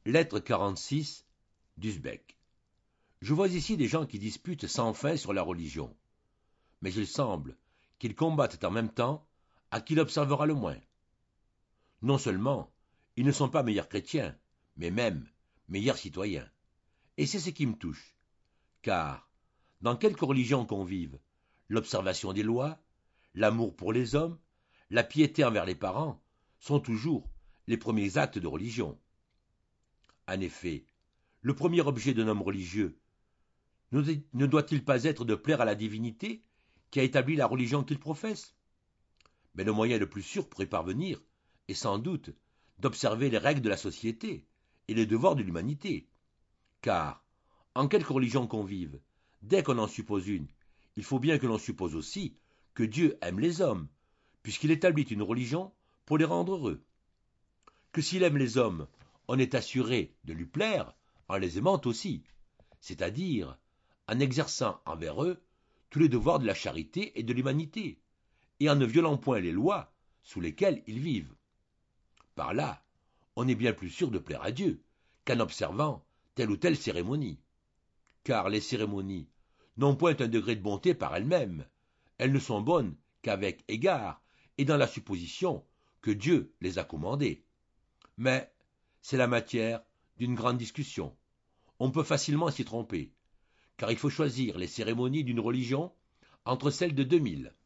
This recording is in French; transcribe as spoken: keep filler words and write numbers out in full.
Lettre quarante-six d'Uzbek. Je vois ici des gens qui disputent sans fin sur la religion. Mais il semble qu'ils combattent en même temps à qui l'observera le moins. Non seulement ils ne sont pas meilleurs chrétiens, mais même meilleurs citoyens. Et c'est ce qui me touche. Car, dans quelque religion qu'on vive, l'observation des lois, l'amour pour les hommes, la piété envers les parents sont toujours les premiers actes de religion. En effet, le premier objet d'un homme religieux ne doit-il pas être de plaire à la divinité qui a établi la religion qu'il professe? Mais le moyen le plus sûr pour y parvenir est sans doute d'observer les règles de la société et les devoirs de l'humanité. Car, en quelque religion qu'on vive, dès qu'on en suppose une, il faut bien que l'on suppose aussi que Dieu aime les hommes, puisqu'il établit une religion pour les rendre heureux. Que s'il aime les hommes, on est assuré de lui plaire en les aimant aussi, c'est-à-dire en exerçant envers eux tous les devoirs de la charité et de l'humanité, et en ne violant point les lois sous lesquelles ils vivent. Par là, on est bien plus sûr de plaire à Dieu qu'en observant telle ou telle cérémonie. Car les cérémonies n'ont point un degré de bonté par elles-mêmes, elles ne sont bonnes qu'avec égard et dans la supposition que Dieu les a commandées. Mais c'est la matière d'une grande discussion. On peut facilement s'y tromper, car il faut choisir les cérémonies d'une religion entre celles de deux mille.